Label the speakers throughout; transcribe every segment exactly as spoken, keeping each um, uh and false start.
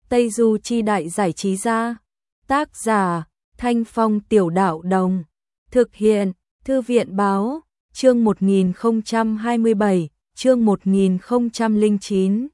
Speaker 1: Tây Du Chi Đại Giải Trí Gia. Tác giả Thanh Phong Tiểu Đạo Đồng. Thực hiện Thư viện Báo. Chương một nghìn không trăm hai mươi bảy, chương một nghìn không trăm lẻ chín.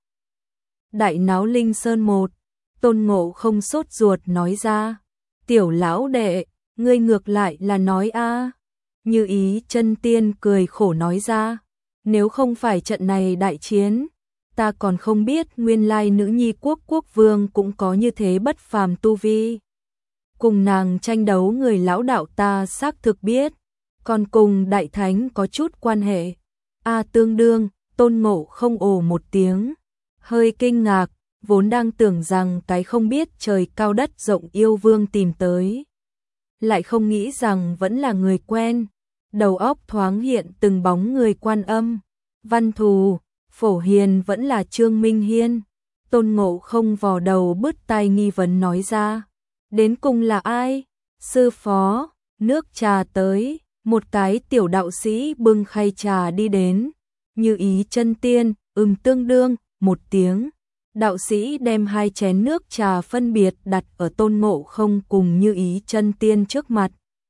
Speaker 1: Đại náo Linh Sơn một. Tôn Ngộ Không sốt ruột nói ra. Tiểu lão đệ, ngươi ngược lại là nói a. Như Ý Chân Tiên cười khổ nói ra. Nếu không phải trận này đại chiến, ta còn không biết nguyên lai nữ nhi quốc quốc vương cũng có như thế bất phàm tu vi. Cùng nàng tranh đấu người lão đạo ta xác thực biết, còn cùng đại thánh có chút quan hệ. A tương đương, Tôn Ngộ Không ồ một tiếng, hơi kinh ngạc, vốn đang tưởng rằng cái không biết trời cao đất rộng yêu vương tìm tới. Lại không nghĩ rằng vẫn là người quen, đầu óc thoáng hiện từng bóng người Quan Âm, Văn Thù, Phổ Hiền vẫn là Trương Minh Hiên. Tôn Ngộ Không vò đầu bứt tai nghi vấn nói ra. Đến cùng là ai? Sư phó, nước trà tới. Một cái tiểu đạo sĩ bưng khay trà đi đến. Như Ý Chân Tiên, ừm tương đương, một tiếng. Đạo sĩ đem hai chén nước trà phân biệt đặt ở Tôn Ngộ Không cùng Như Ý Chân Tiên trước mặt.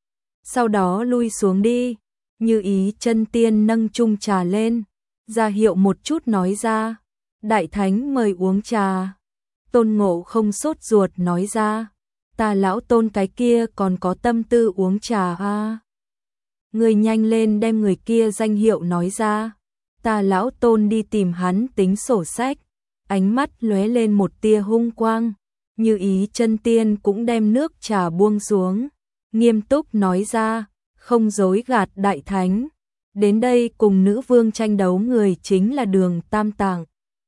Speaker 1: Sau đó lui xuống đi. Như Ý Chân Tiên nâng chung trà lên, ra hiệu một chút nói ra. Đại thánh mời uống trà. Tôn Ngộ Không sốt ruột nói ra. Ta lão Tôn cái kia còn có tâm tư uống trà à. Người nhanh lên đem người kia danh hiệu nói ra. Ta lão Tôn đi tìm hắn tính sổ sách. Ánh mắt lóe lên một tia hung quang. Như Ý Chân Tiên cũng đem nước trà buông xuống, nghiêm túc nói ra. Không dối gạt đại thánh. Đến đây cùng nữ vương tranh đấu người chính là Đường Tam Tạng.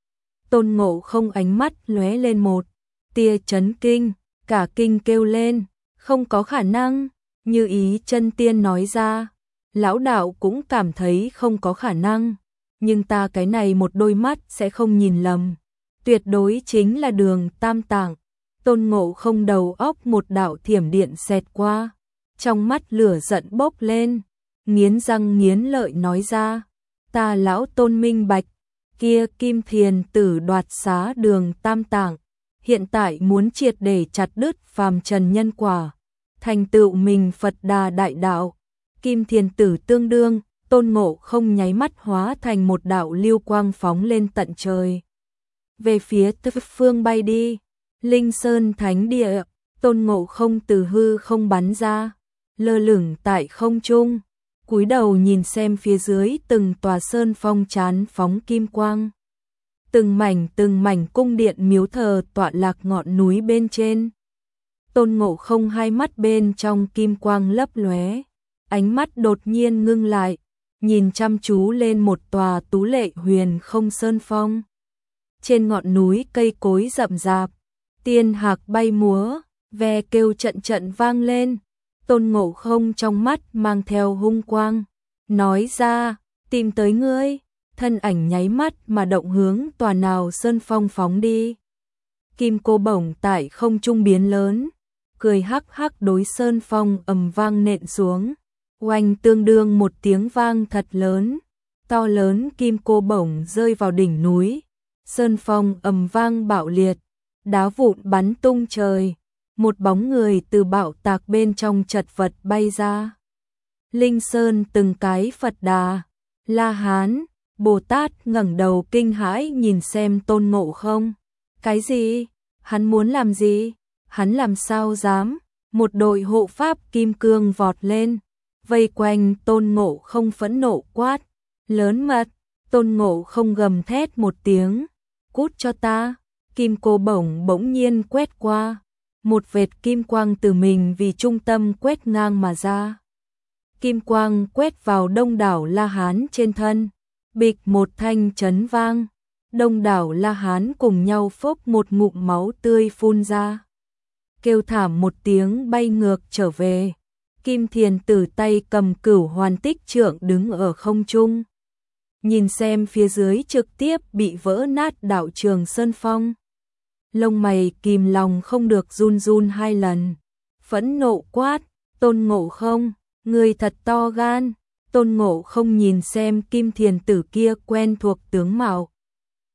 Speaker 1: Tôn Ngộ Không ánh mắt lóe lên một tia chấn kinh, cả kinh kêu lên. Không có khả năng. Như Ý Chân Tiên nói ra. Lão đạo cũng cảm thấy không có khả năng. Nhưng ta cái này một đôi mắt sẽ không nhìn lầm. Tuyệt đối chính là Đường Tam Tạng. Tôn Ngộ Không đầu óc một đạo thiểm điện xẹt qua. Trong mắt lửa giận bốc lên, nghiến răng nghiến lợi nói ra. Ta lão Tôn minh bạch, kia Kim Thiền Tử đoạt xá Đường Tam Tạng, hiện tại muốn triệt để chặt đứt phàm trần nhân quả, thành tựu mình Phật Đà đại đạo. Kim Thiền Tử tương đương, Tôn Ngộ Không nháy mắt hóa thành một đạo lưu quang phóng lên tận trời. Về phía tứ phương bay đi, Linh Sơn Thánh Địa, Tôn Ngộ Không từ hư không bắn ra, lơ lửng tại không trung, cúi đầu nhìn xem phía dưới từng tòa sơn phong chán phóng kim quang. Từng mảnh từng mảnh cung điện miếu thờ tọa lạc ngọn núi bên trên. Tôn Ngộ Không hai mắt bên trong kim quang lấp lóe, ánh mắt đột nhiên ngưng lại, nhìn chăm chú lên một tòa tú lệ huyền không sơn phong. Trên ngọn núi cây cối rậm rạp, tiên hạc bay múa, ve kêu trận trận vang lên. Tôn Ngộ Không trong mắt mang theo hung quang, nói ra, tìm tới ngươi. Thân ảnh nháy mắt mà động hướng tòa nào sơn phong phóng đi. Kim cô bổng tại không trung biến lớn, cười hắc hắc đối sơn phong ầm vang nện xuống. Oanh tương đương một tiếng vang thật lớn, to lớn kim cô bổng rơi vào đỉnh núi. Sơn phong ầm vang bạo liệt, đá vụn bắn tung trời. Một bóng người từ bạo tạc bên trong chật vật bay ra. Linh Sơn từng cái Phật Đà, La Hán, Bồ Tát ngẩng đầu kinh hãi nhìn xem Tôn Ngộ Không. Cái gì? Hắn muốn làm gì? Hắn làm sao dám? Một đội hộ pháp kim cương vọt lên, vây quanh Tôn Ngộ Không phẫn nộ quát. Lớn mật! Tôn Ngộ Không gầm thét một tiếng. Cút cho ta! Kim cô bổng bỗng nhiên quét qua. Một vệt kim quang từ mình vì trung tâm quét ngang mà ra. Kim quang quét vào đông đảo La Hán trên thân. Bịch một thanh chấn vang. Đông đảo La Hán cùng nhau phốc một ngụm máu tươi phun ra. Kêu thảm một tiếng bay ngược trở về. Kim Thiền Tử tay cầm Cửu Hoàn Tích Trượng đứng ở không trung. Nhìn xem phía dưới trực tiếp bị vỡ nát đạo trường sơn phong. Lông mày kìm lòng không được run run hai lần. Phẫn nộ quát, Tôn Ngộ Không, người thật to gan. Tôn Ngộ Không nhìn xem Kim Thiền Tử kia quen thuộc tướng mạo.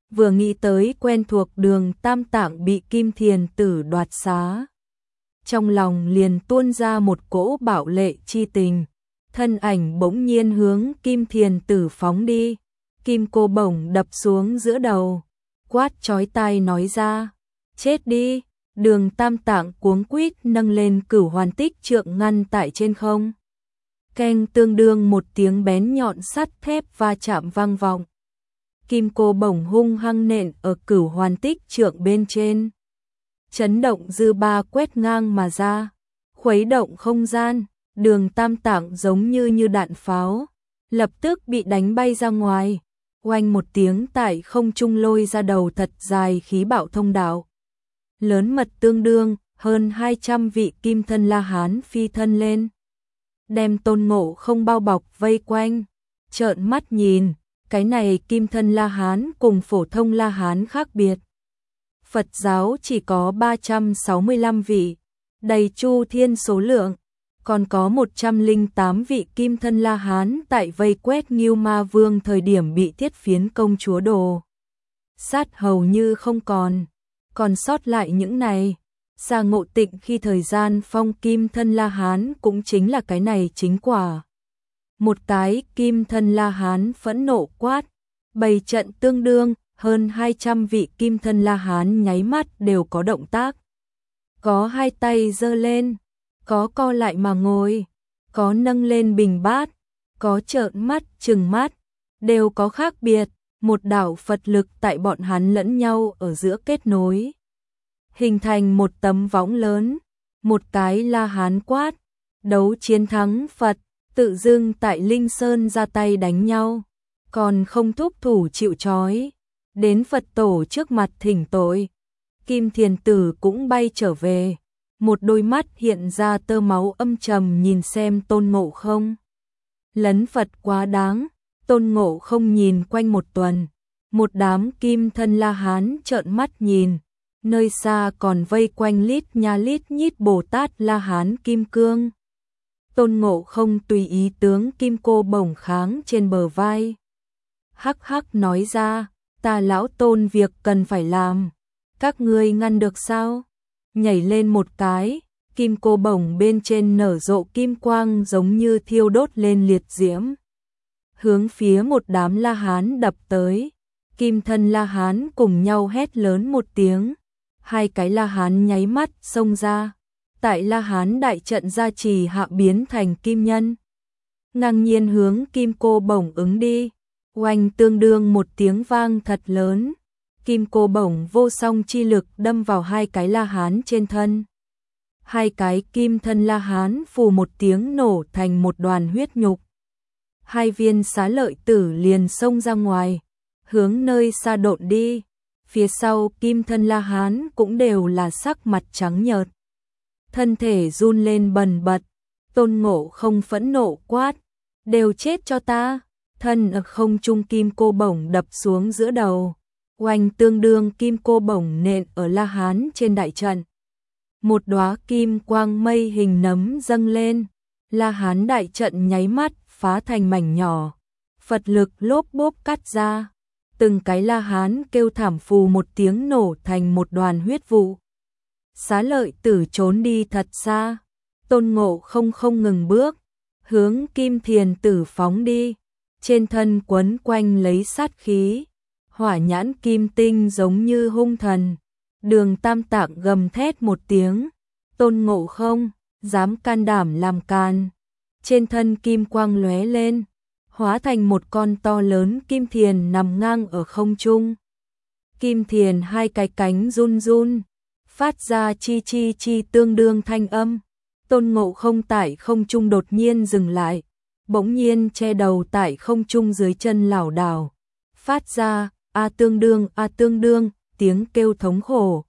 Speaker 1: vừa nghĩ tới quen thuộc Đường Tam Tạng bị Kim Thiền Tử đoạt xá. Trong lòng liền tuôn ra một cỗ bạo lệ chi tình, thân ảnh bỗng nhiên hướng Kim Thiền Tử phóng đi, kim cô bổng đập xuống giữa đầu, quát chói tai nói ra, chết đi. Đường Tam Tạng cuống quýt nâng lên Cửu Hoàn Tích Trượng ngăn tại trên không. Keng, tương đương một tiếng bén nhọn sắt thép va chạm vang vọng. Kim cô bổng hung hăng nện ở Cửu Hoàn Tích Trượng bên trên. Chấn động dư ba quét ngang mà ra, khuấy động không gian, Đường Tam Tạng giống như như đạn pháo, lập tức bị đánh bay ra ngoài, oanh một tiếng tại không trung lôi ra đầu thật dài khí bạo thông đạo. Lớn mật tương đương, hơn hai trăm vị kim thân La Hán phi thân lên, đem Tôn Ngộ Không bao bọc vây quanh, trợn mắt nhìn, cái này kim thân La Hán cùng phổ thông La Hán khác biệt. Phật giáo chỉ có ba trăm sáu mươi lăm vị, đầy chu thiên số lượng, còn có một trăm lẻ tám vị kim thân La Hán tại vây quét Ngưu Ma Vương thời điểm bị Thiết Phiến công chúa đồ sát hầu như không còn. Còn sót lại những này, Sa Ngộ Tịnh khi thời gian phong kim thân La Hán cũng chính là cái này chính quả. Một cái kim thân La Hán phẫn nộ quát, bày trận tương đương, hơn hai trăm vị kim thân La Hán nháy mắt đều có động tác. Có hai tay giơ lên, có co lại mà ngồi, có nâng lên bình bát, có trợn mắt trừng mắt, đều có khác biệt, một đạo Phật lực tại bọn hắn lẫn nhau ở giữa kết nối, hình thành một tấm võng lớn, một cái La Hán quát, đấu chiến thắng Phật, tự dưng tại Linh Sơn ra tay đánh nhau, còn không thúc thủ chịu trói, đến Phật tổ trước mặt thỉnh tội. Kim Thiền Tử cũng bay trở về, một đôi mắt hiện ra tơ máu âm trầm nhìn xem Tôn Ngộ Không. Lấn Phật quá đáng, Tôn Ngộ Không nhìn quanh một tuần, một đám kim thân La Hán trợn mắt nhìn, nơi xa còn vây quanh lít nha lít nhít Bồ Tát La Hán kim cương. Tôn Ngộ Không tùy ý tướng kim cô bổng kháng trên bờ vai. Hắc hắc nói ra, ta lão Tôn việc cần phải làm, các ngươi ngăn được sao? Nhảy lên một cái, kim cô bổng bên trên nở rộ kim quang giống như thiêu đốt lên liệt diễm. Hướng phía một đám La Hán đập tới, kim thân La Hán cùng nhau hét lớn một tiếng. Hai cái La Hán nháy mắt xông ra, tại La Hán đại trận gia trì hạ biến thành kim nhân. Ngang nhiên hướng kim cô bổng ứng đi, oanh tương đương một tiếng vang thật lớn. Kim cô bổng vô song chi lực đâm vào hai cái La Hán trên thân. Hai cái kim thân La Hán phù một tiếng nổ thành một đoàn huyết nhục. Hai viên xá lợi tử liền xông ra ngoài, hướng nơi xa độn đi. Phía sau kim thân La Hán cũng đều là sắc mặt trắng nhợt, thân thể run lên bần bật. Tôn Ngộ Không phẫn nộ quát, đều chết cho ta. Thân ở không trung kim cô bổng đập xuống giữa đầu, oanh tương đương kim cô bổng nện ở La Hán trên đại trận. Một đóa kim quang mây hình nấm dâng lên, La Hán đại trận nháy mắt phá thành mảnh nhỏ, Phật lực lốp bốp cắt ra. Từng cái La Hán kêu thảm phù một tiếng nổ thành một đoàn huyết vụ. Xá lợi tử trốn đi thật xa, Tôn Ngộ Không không ngừng bước, hướng Kim Thiền Tử phóng đi, trên thân quấn quanh lấy sát khí, hỏa nhãn kim tinh giống như hung thần. Đường Tam Tạng gầm thét một tiếng, Tôn Ngộ Không, dám can đảm làm càn. Trên thân kim quang lóe lên, hóa thành một con to lớn kim thiền nằm ngang ở không trung. Kim thiền hai cái cánh run run, phát ra chi chi chi tương đương thanh âm. Tôn Ngộ Không tại không trung đột nhiên dừng lại, bỗng nhiên che đầu tại không trung dưới chân lảo đảo, phát ra a tương đương a tương đương tiếng kêu thống khổ.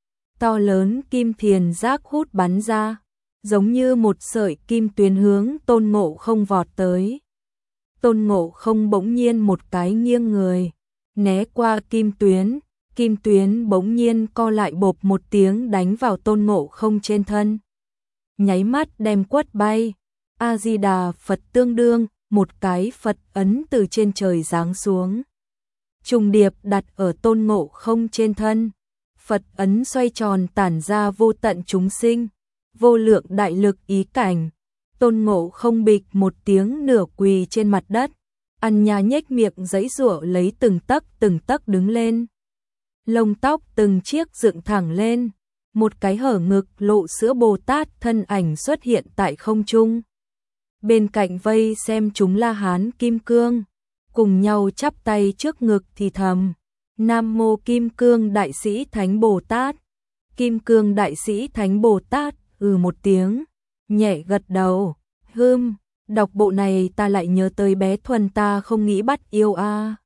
Speaker 1: To lớn kim thiền giác hút bắn ra, giống như một sợi kim tuyến hướng Tôn Ngộ Không vọt tới. Tôn Ngộ Không bỗng nhiên một cái nghiêng người, né qua kim tuyến, kim tuyến bỗng nhiên co lại bộp một tiếng đánh vào Tôn Ngộ Không trên thân. Nháy mắt đem quất bay, A-di-đà Phật tương đương, một cái Phật ấn từ trên trời giáng xuống. trùng điệp đặt ở Tôn Ngộ Không trên thân. Phật ấn xoay tròn tản ra vô tận chúng sinh, vô lượng đại lực ý cảnh. Tôn Ngộ Không bịch một tiếng nửa quỳ trên mặt đất, ăn nhà nhếch miệng giãy giụa lấy từng tấc từng tấc đứng lên. Lông tóc từng chiếc dựng thẳng lên, một cái hở ngực lộ sữa Bồ Tát thân ảnh xuất hiện tại không trung. Bên cạnh vây xem chúng La Hán Kim Cương, cùng nhau chắp tay trước ngực thì thầm: Nam mô Kim Cương Đại Sĩ Thánh Bồ Tát. Kim Cương Đại Sĩ Thánh Bồ Tát ừ một tiếng, nhẹ gật đầu. Hưm, đọc bộ này ta lại nhớ tới bé Thuần ta không nghĩ bắt yêu a. À.